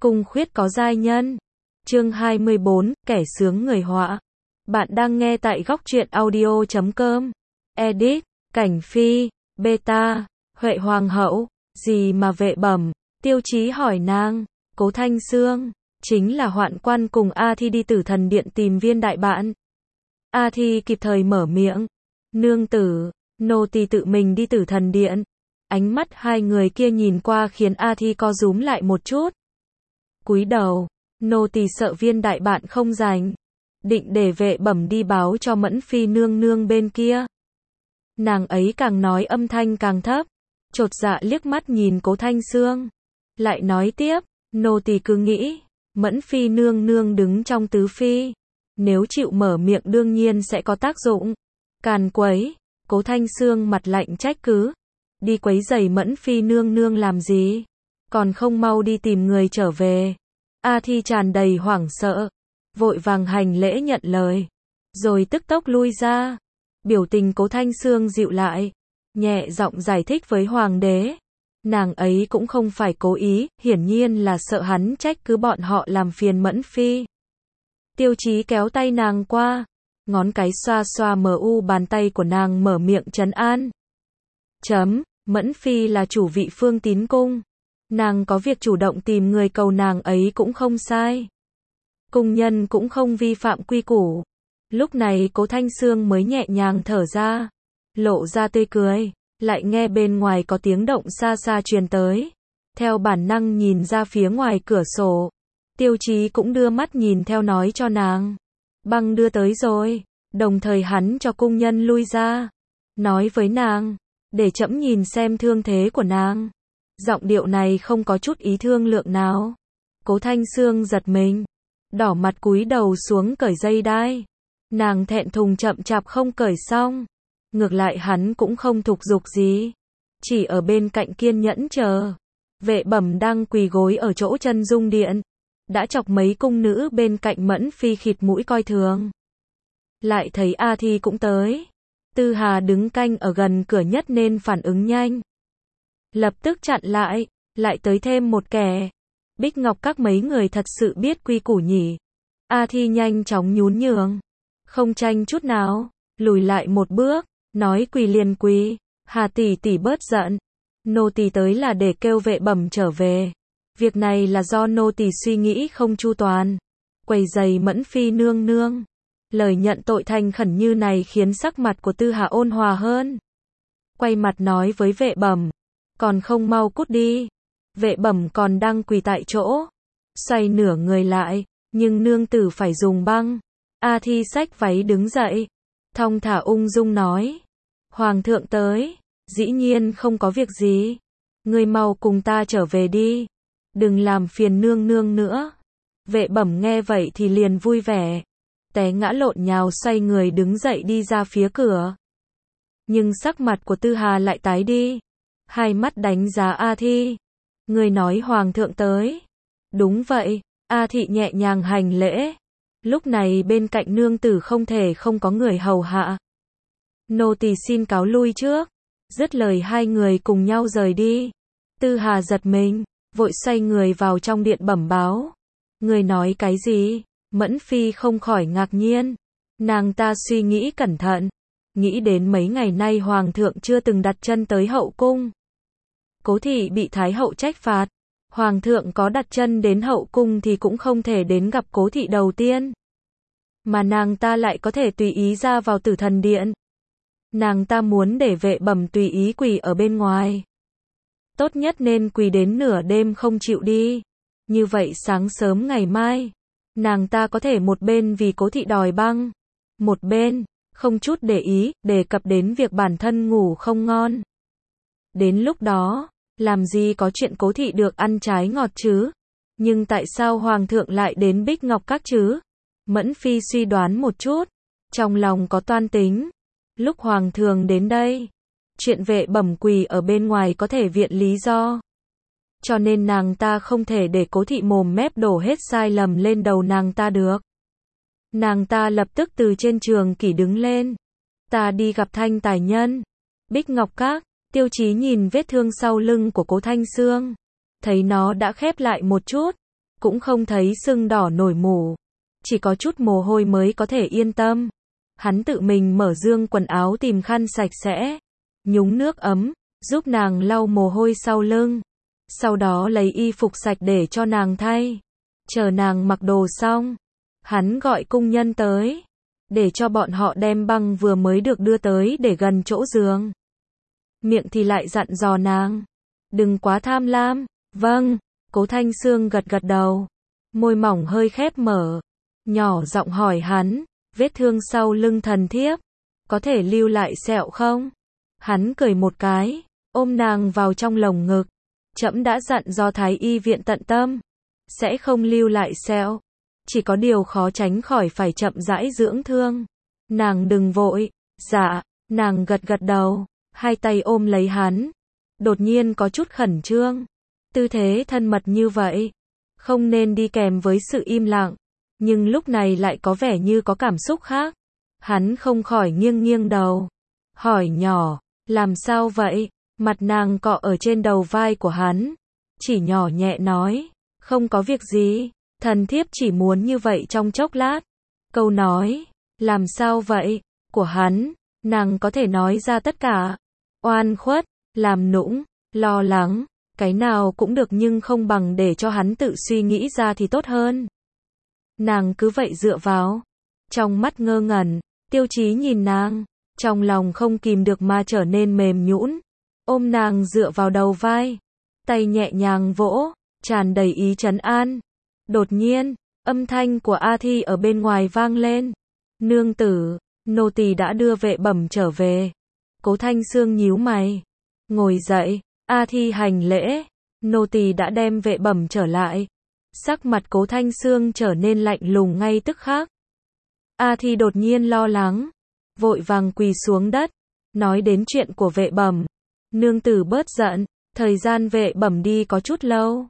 Cung khuyết có giai nhân. Chương 24, kẻ sướng người họa. Bạn đang nghe tại góc truyện audio.com. Edit, Cảnh Phi, Beta, Huệ Hoàng hậu, gì mà Vệ Bẩm, Tiêu Chí hỏi nàng, Cố Thanh Sương, chính là hoạn quan cùng A Thi đi Tử Thần Điện tìm viên đại bạn. A Thi kịp thời mở miệng, nương tử, nô tỳ tự mình đi Tử Thần Điện. Ánh mắt hai người kia nhìn qua khiến A Thi co rúm lại một chút. Cúi đầu, nô tỳ sợ viên đại bạn không rảnh, định để Vệ Bẩm đi báo cho Mẫn Phi nương nương bên kia. Nàng ấy càng nói âm thanh càng thấp, chột dạ liếc mắt nhìn Cố Thanh Sương, lại nói tiếp, nô tỳ cứ nghĩ, Mẫn Phi nương nương đứng trong tứ phi, nếu chịu mở miệng đương nhiên sẽ có tác dụng. Càn quấy, Cố Thanh Sương mặt lạnh trách cứ, đi quấy rầy Mẫn Phi nương nương làm gì, còn không mau đi tìm người trở về. A Thi tràn đầy hoảng sợ, vội vàng hành lễ nhận lời, rồi tức tốc lui ra. Biểu tình Cố Thanh Sương dịu lại, nhẹ giọng giải thích với hoàng đế. Nàng ấy cũng không phải cố ý, hiển nhiên là sợ hắn trách cứ bọn họ làm phiền Mẫn Phi. Tiêu Chí kéo tay nàng qua, ngón cái xoa xoa bàn tay của nàng, mở miệng trấn an. Mẫn Phi là chủ vị Phương Tín cung, nàng có việc chủ động tìm người cầu nàng ấy cũng không sai. Cung nhân cũng không vi phạm quy củ. Lúc này Cố Thanh Sương mới nhẹ nhàng thở ra, lộ ra tươi cười, lại nghe bên ngoài có tiếng động xa xa truyền tới. Theo bản năng nhìn ra phía ngoài cửa sổ, Tiêu Chí cũng đưa mắt nhìn theo nói cho nàng. Băng đưa tới rồi, đồng thời hắn cho cung nhân lui ra, nói với nàng, để trẫm nhìn xem thương thế của nàng. Giọng điệu này không có chút ý thương lượng nào. Cố Thanh Sương giật mình, đỏ mặt cúi đầu xuống cởi dây đai. Nàng thẹn thùng chậm chạp không cởi xong. Ngược lại hắn cũng không thúc giục gì, chỉ ở bên cạnh kiên nhẫn chờ. Vệ Bẩm đang quỳ gối ở chỗ chân dung điện, đã chọc mấy cung nữ bên cạnh Mẫn Phi khịt mũi coi thường. Lại thấy A Thi cũng tới. Tư Hà đứng canh ở gần cửa nhất nên phản ứng nhanh, lập tức chặn lại tới thêm một kẻ. Bích Ngọc các mấy người thật sự biết quy củ nhỉ. A Thi nhanh chóng nhún nhường, không tranh chút nào, lùi lại một bước, nói quỳ liền quỳ. Hà tỷ tỷ bớt giận, nô tỳ tới là để kêu Vệ Bẩm trở về. Việc này là do nô tỳ suy nghĩ không chu toàn, quấy rầy Mẫn Phi nương nương. Lời nhận tội thành khẩn như này khiến sắc mặt của Tư Hà ôn hòa hơn. Quay mặt nói với Vệ Bẩm, còn không mau cút đi. Vệ Bẩm còn đang quỳ tại chỗ, xoay nửa người lại, nhưng nương tử phải dùng băng. A Thi xách váy đứng dậy, thong thả ung dung nói, hoàng thượng tới, dĩ nhiên không có việc gì. Ngươi mau cùng ta trở về đi, đừng làm phiền nương nương nữa. Vệ Bẩm nghe vậy thì liền vui vẻ, té ngã lộn nhào xoay người đứng dậy đi ra phía cửa. Nhưng sắc mặt của Tư Hà lại tái đi, hai mắt đánh giá A Thi. Người nói hoàng thượng tới. Đúng vậy. A Thị nhẹ nhàng hành lễ. Lúc này bên cạnh nương tử không thể không có người hầu hạ. Nô tỳ xin cáo lui trước. Dứt lời hai người cùng nhau rời đi. Tư Hà giật mình, vội xoay người vào trong điện bẩm báo. Người nói cái gì? Mẫn Phi không khỏi ngạc nhiên. Nàng ta suy nghĩ cẩn thận, nghĩ đến mấy ngày nay hoàng thượng chưa từng đặt chân tới hậu cung. Cố thị bị thái hậu trách phạt, hoàng thượng có đặt chân đến hậu cung thì cũng không thể đến gặp cố thị đầu tiên. Mà nàng ta lại có thể tùy ý ra vào Tử Thần Điện. Nàng ta muốn để Vệ Bẩm tùy ý quỳ ở bên ngoài. Tốt nhất nên quỳ đến nửa đêm không chịu đi. Như vậy sáng sớm ngày mai, nàng ta có thể một bên vì cố thị đòi băng, một bên không chút để ý đề cập đến việc bản thân ngủ không ngon. Đến lúc đó, làm gì có chuyện cố thị được ăn trái ngọt chứ? Nhưng tại sao hoàng thượng lại đến Bích Ngọc các chứ? Mẫn Phi suy đoán một chút, trong lòng có toan tính. Lúc hoàng thượng đến đây, chuyện Vệ Bẩm quỳ ở bên ngoài có thể viện lý do. Cho nên nàng ta không thể để cố thị mồm mép đổ hết sai lầm lên đầu nàng ta được. Nàng ta lập tức từ trên trường kỷ đứng lên. Ta đi gặp Thanh tài nhân. Bích Ngọc các. Tiêu Chí nhìn vết thương sau lưng của Cố Thanh Sương, thấy nó đã khép lại một chút, cũng không thấy sưng đỏ nổi mủ, chỉ có chút mồ hôi mới có thể yên tâm. Hắn tự mình mở dương quần áo tìm khăn sạch sẽ, nhúng nước ấm, giúp nàng lau mồ hôi sau lưng. Sau đó lấy y phục sạch để cho nàng thay. Chờ nàng mặc đồ xong, hắn gọi cung nhân tới, để cho bọn họ đem băng vừa mới được đưa tới để gần chỗ giường. Miệng thì lại dặn dò nàng, đừng quá tham lam. Vâng, Cố Thanh Sương gật gật đầu, môi mỏng hơi khép mở, nhỏ giọng hỏi hắn, vết thương sau lưng thần thiếp, có thể lưu lại sẹo không? Hắn cười một cái, ôm nàng vào trong lồng ngực. Trẫm đã dặn do Thái y viện tận tâm, sẽ không lưu lại sẹo, chỉ có điều khó tránh khỏi phải chậm rãi dưỡng thương. Nàng đừng vội. Dạ, nàng gật gật đầu, hai tay ôm lấy hắn, đột nhiên có chút khẩn trương. Tư thế thân mật như vậy, không nên đi kèm với sự im lặng, nhưng lúc này lại có vẻ như có cảm xúc khác. Hắn không khỏi nghiêng nghiêng đầu, hỏi nhỏ, làm sao vậy? Mặt nàng cọ ở trên đầu vai của hắn, chỉ nhỏ nhẹ nói, không có việc gì, thần thiếp chỉ muốn như vậy trong chốc lát. Câu nói, làm sao vậy, của hắn, nàng có thể nói ra tất cả. Oan khuất, làm nũng, lo lắng, cái nào cũng được nhưng không bằng để cho hắn tự suy nghĩ ra thì tốt hơn. Nàng cứ vậy dựa vào, trong mắt ngơ ngẩn, Tiêu Chí nhìn nàng, trong lòng không kìm được mà trở nên mềm nhũn, ôm nàng dựa vào đầu vai, tay nhẹ nhàng vỗ, tràn đầy ý trấn an. Đột nhiên, âm thanh của A Thi ở bên ngoài vang lên. Nương tử, nô tỳ đã đưa vệ bẩm trở về. Cố Thanh Sương nhíu mày, ngồi dậy. A Thi hành lễ, nô tỳ đã đem vệ bẩm trở lại. Sắc mặt Cố Thanh Sương trở nên lạnh lùng ngay tức khắc. A Thi đột nhiên lo lắng, vội vàng quỳ xuống đất, nói đến chuyện của vệ bẩm. Nương tử bớt giận, thời gian vệ bẩm đi có chút lâu.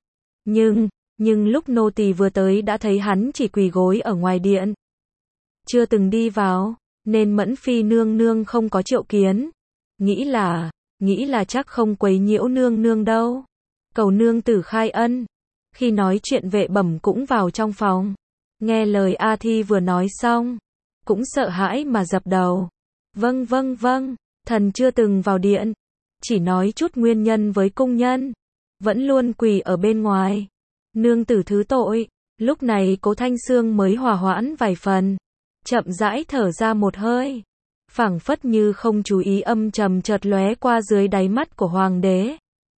Nhưng lúc nô tỳ vừa tới đã thấy hắn chỉ quỳ gối ở ngoài điện, chưa từng đi vào, nên Mẫn Phi nương nương không có triệu kiến. Nghĩ là chắc không quấy nhiễu nương nương đâu. Cầu nương tử khai ân. Khi nói chuyện vệ bẩm cũng vào trong phòng. Nghe lời A Thi vừa nói xong, cũng sợ hãi mà dập đầu. Vâng, thần chưa từng vào điện, chỉ nói chút nguyên nhân với cung nhân, vẫn luôn quỳ ở bên ngoài. Nương tử thứ tội. Lúc này Cố Thanh Sương mới hòa hoãn vài phần, chậm rãi thở ra một hơi, phảng phất như không chú ý âm trầm chợt lóe qua dưới đáy mắt của hoàng đế.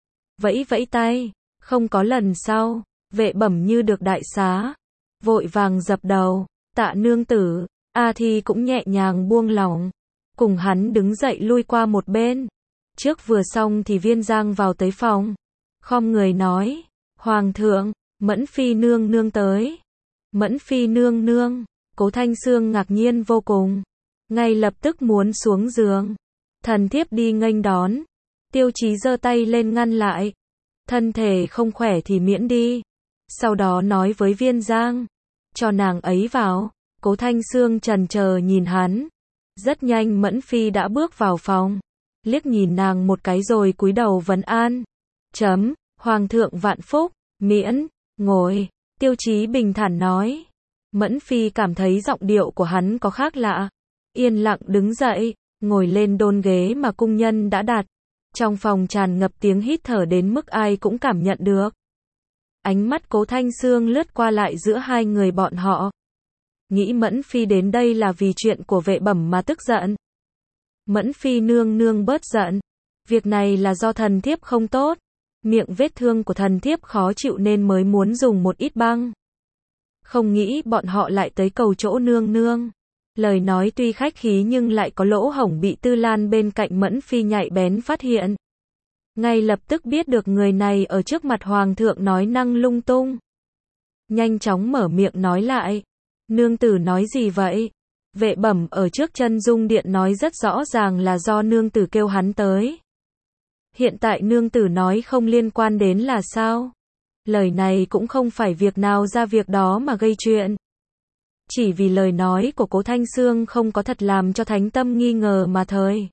Vẫy vẫy tay, không có lần sau. Vệ bẩm như được đại xá, vội vàng dập đầu, tạ nương tử. A Thi cũng nhẹ nhàng buông lỏng, cùng hắn đứng dậy lui qua một bên. Trước vừa xong thì Viên Giang vào tới phòng, khom người nói, hoàng thượng, Mẫn Phi nương nương tới. Mẫn Phi nương nương. Cố Thanh Sương ngạc nhiên vô cùng, ngay lập tức muốn xuống giường. Thần thiếp đi nghênh đón. Tiêu Chí giơ tay lên ngăn lại, thân thể không khỏe thì miễn đi. Sau đó nói với Viên Giang, cho nàng ấy vào. Cố Thanh Sương chần chờ nhìn hắn. Rất nhanh Mẫn Phi đã bước vào phòng, liếc nhìn nàng một cái rồi cúi đầu vấn an. Hoàng thượng vạn phúc, miễn, ngồi. Tiêu Chí bình thản nói. Mẫn Phi cảm thấy giọng điệu của hắn có khác lạ, yên lặng đứng dậy, ngồi lên đôn ghế mà cung nhân đã đặt. Trong phòng tràn ngập tiếng hít thở đến mức ai cũng cảm nhận được. Ánh mắt Cố Thanh Sương lướt qua lại giữa hai người bọn họ. Nghĩ Mẫn Phi đến đây là vì chuyện của vệ bẩm mà tức giận. Mẫn Phi nương nương bớt giận. Việc này là do thần thiếp không tốt. Miệng vết thương của thần thiếp khó chịu nên mới muốn dùng một ít băng. Không nghĩ bọn họ lại tới cầu chỗ nương nương. Lời nói tuy khách khí nhưng lại có lỗ hổng bị Tư Lan bên cạnh Mẫn Phi nhạy bén phát hiện. Ngay lập tức biết được người này ở trước mặt hoàng thượng nói năng lung tung. Nhanh chóng mở miệng nói lại. Nương tử nói gì vậy? Vệ bẩm ở trước chân dung điện nói rất rõ ràng là do nương tử kêu hắn tới. Hiện tại nương tử nói không liên quan đến là sao? Lời này cũng không phải việc nào ra việc đó mà gây chuyện. Chỉ vì lời nói của Cố Thanh Sương không có thật làm cho thánh tâm nghi ngờ mà thôi.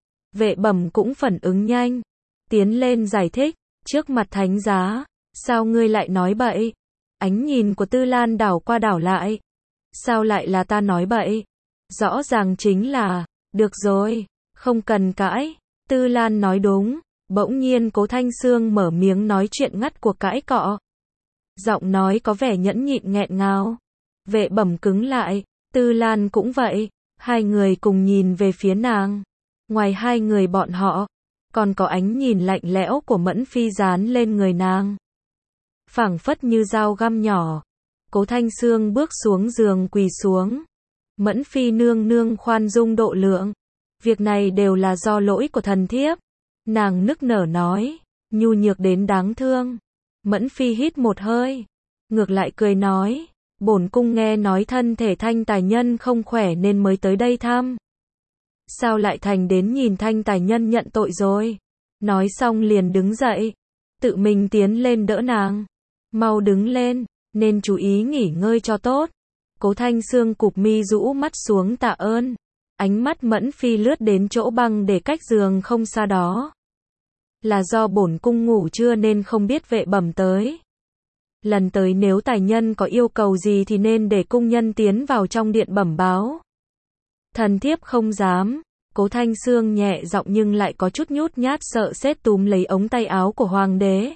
Vệ bẩm cũng phản ứng nhanh, tiến lên giải thích, trước mặt thánh giá, sao ngươi lại nói bậy? Ánh nhìn của Tư Lan đảo qua đảo lại. Sao lại là ta nói bậy? Rõ ràng chính là, được rồi, không cần cãi. Tư Lan nói đúng. Bỗng nhiên Cố Thanh Sương mở miếng nói chuyện ngắt cuộc cãi cọ. Giọng nói có vẻ nhẫn nhịn nghẹn ngào. Vệ Bẩm cứng lại, Tư Lan cũng vậy. Hai người cùng nhìn về phía nàng. Ngoài hai người bọn họ, còn có ánh nhìn lạnh lẽo của Mẫn Phi dán lên người nàng. Phảng phất như dao găm nhỏ. Cố Thanh Sương bước xuống giường quỳ xuống. Mẫn Phi nương nương khoan dung độ lượng. Việc này đều là do lỗi của thần thiếp. Nàng nức nở nói, nhu nhược đến đáng thương. Mẫn Phi hít một hơi, ngược lại cười nói, bổn cung nghe nói thân thể Thanh tài nhân không khỏe nên mới tới đây thăm. Sao lại thành đến nhìn Thanh tài nhân nhận tội rồi? Nói xong liền đứng dậy, tự mình tiến lên đỡ nàng. Mau đứng lên, nên chú ý nghỉ ngơi cho tốt. Cố Thanh Sương cụp mi rũ mắt xuống tạ ơn. Ánh mắt Mẫn Phi lướt đến chỗ băng để cách giường không xa đó. Là do bổn cung ngủ trưa nên không biết Vệ Bẩm tới. Lần tới nếu tài nhân có yêu cầu gì thì nên để cung nhân tiến vào trong điện bẩm báo. Thần thiếp không dám. Cố Thanh Sương nhẹ giọng nhưng lại có chút nhút nhát sợ sét túm lấy ống tay áo của hoàng đế.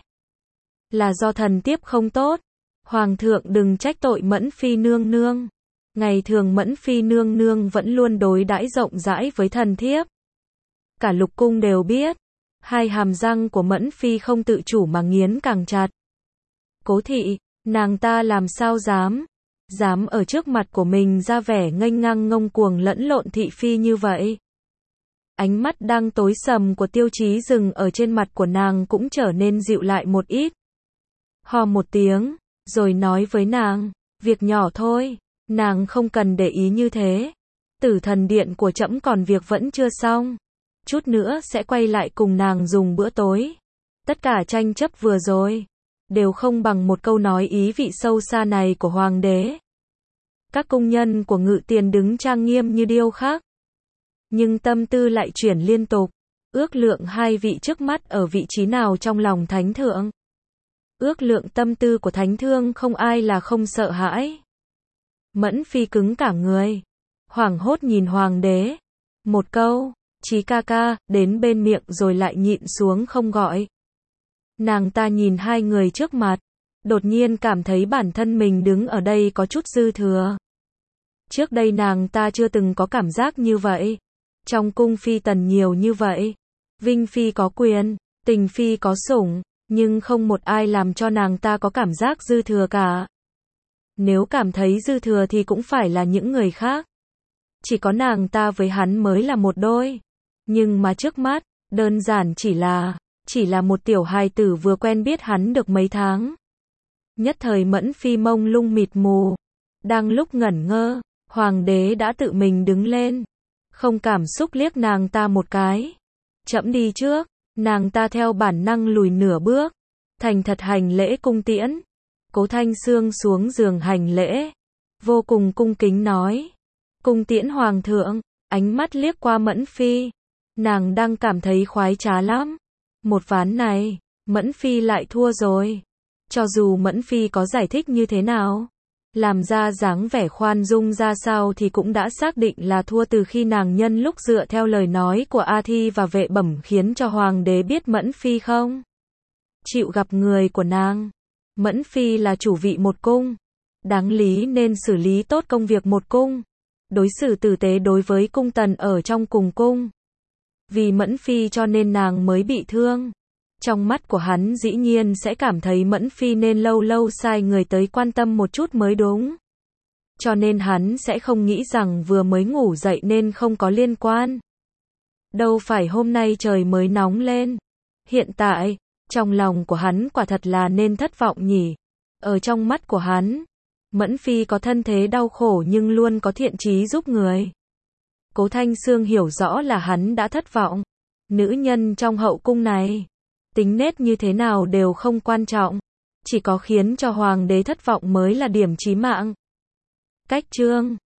Là do thần thiếp không tốt. Hoàng thượng đừng trách tội Mẫn Phi nương nương. Ngày thường Mẫn Phi nương nương vẫn luôn đối đãi rộng rãi với thần thiếp. Cả lục cung đều biết. Hai hàm răng của Mẫn Phi không tự chủ mà nghiến càng chặt. Cố thị, nàng ta làm sao dám ở trước mặt của mình ra vẻ nghênh ngang ngông cuồng lẫn lộn thị phi như vậy. Ánh mắt đang tối sầm của Tiêu Chí dừng ở trên mặt của nàng cũng trở nên dịu lại một ít. Hò một tiếng, rồi nói với nàng, việc nhỏ thôi, nàng không cần để ý như thế. Tử thần điện của trẫm còn việc vẫn chưa xong. Chút nữa sẽ quay lại cùng nàng dùng bữa tối. Tất cả tranh chấp vừa rồi đều không bằng một câu nói ý vị sâu xa này của hoàng đế. Các cung nhân của Ngự Tiền đứng trang nghiêm như điêu khắc, nhưng tâm tư lại chuyển liên tục, ước lượng hai vị trước mắt ở vị trí nào trong lòng thánh thượng. Ước lượng tâm tư của thánh thương không ai là không sợ hãi. Mẫn Phi cứng cả người, hoảng hốt nhìn hoàng đế. Một câu, Chí ca ca, đến bên miệng rồi lại nhịn xuống không gọi. Nàng ta nhìn hai người trước mặt, đột nhiên cảm thấy bản thân mình đứng ở đây có chút dư thừa. Trước đây nàng ta chưa từng có cảm giác như vậy. Trong cung phi tần nhiều như vậy. Vinh phi có quyền, Tình phi có sủng, nhưng không một ai làm cho nàng ta có cảm giác dư thừa cả. Nếu cảm thấy dư thừa thì cũng phải là những người khác. Chỉ có nàng ta với hắn mới là một đôi. Nhưng mà trước mắt, đơn giản chỉ là một tiểu hài tử vừa quen biết hắn được mấy tháng. Nhất thời Mẫn Phi mông lung mịt mù. Đang lúc ngẩn ngơ, hoàng đế đã tự mình đứng lên. Không cảm xúc liếc nàng ta một cái. Trẫm đi trước, nàng ta theo bản năng lùi nửa bước. Thành thật hành lễ cung tiễn. Cố Thanh Sương xuống giường hành lễ. Vô cùng cung kính nói. Cung tiễn hoàng thượng, ánh mắt liếc qua Mẫn Phi. Nàng đang cảm thấy khoái trá lắm. Một ván này, Mẫn Phi lại thua rồi. Cho dù Mẫn Phi có giải thích như thế nào, làm ra dáng vẻ khoan dung ra sao thì cũng đã xác định là thua từ khi nàng nhân lúc dựa theo lời nói của A Thi và Vệ Bẩm khiến cho hoàng đế biết Mẫn Phi không chịu gặp người của nàng. Mẫn Phi là chủ vị một cung, đáng lý nên xử lý tốt công việc một cung, đối xử tử tế đối với cung tần ở trong cùng cung. Vì Mẫn Phi cho nên nàng mới bị thương. Trong mắt của hắn dĩ nhiên sẽ cảm thấy Mẫn Phi nên lâu lâu sai người tới quan tâm một chút mới đúng. Cho nên hắn sẽ không nghĩ rằng vừa mới ngủ dậy nên không có liên quan. Đâu phải hôm nay trời mới nóng lên. Hiện tại, trong lòng của hắn quả thật là nên thất vọng nhỉ. Ở trong mắt của hắn, Mẫn Phi có thân thế đau khổ nhưng luôn có thiện chí giúp người. Cố Thanh Sương hiểu rõ là hắn đã thất vọng. Nữ nhân trong hậu cung này, tính nết như thế nào đều không quan trọng. Chỉ có khiến cho hoàng đế thất vọng mới là điểm chí mạng. Cách chương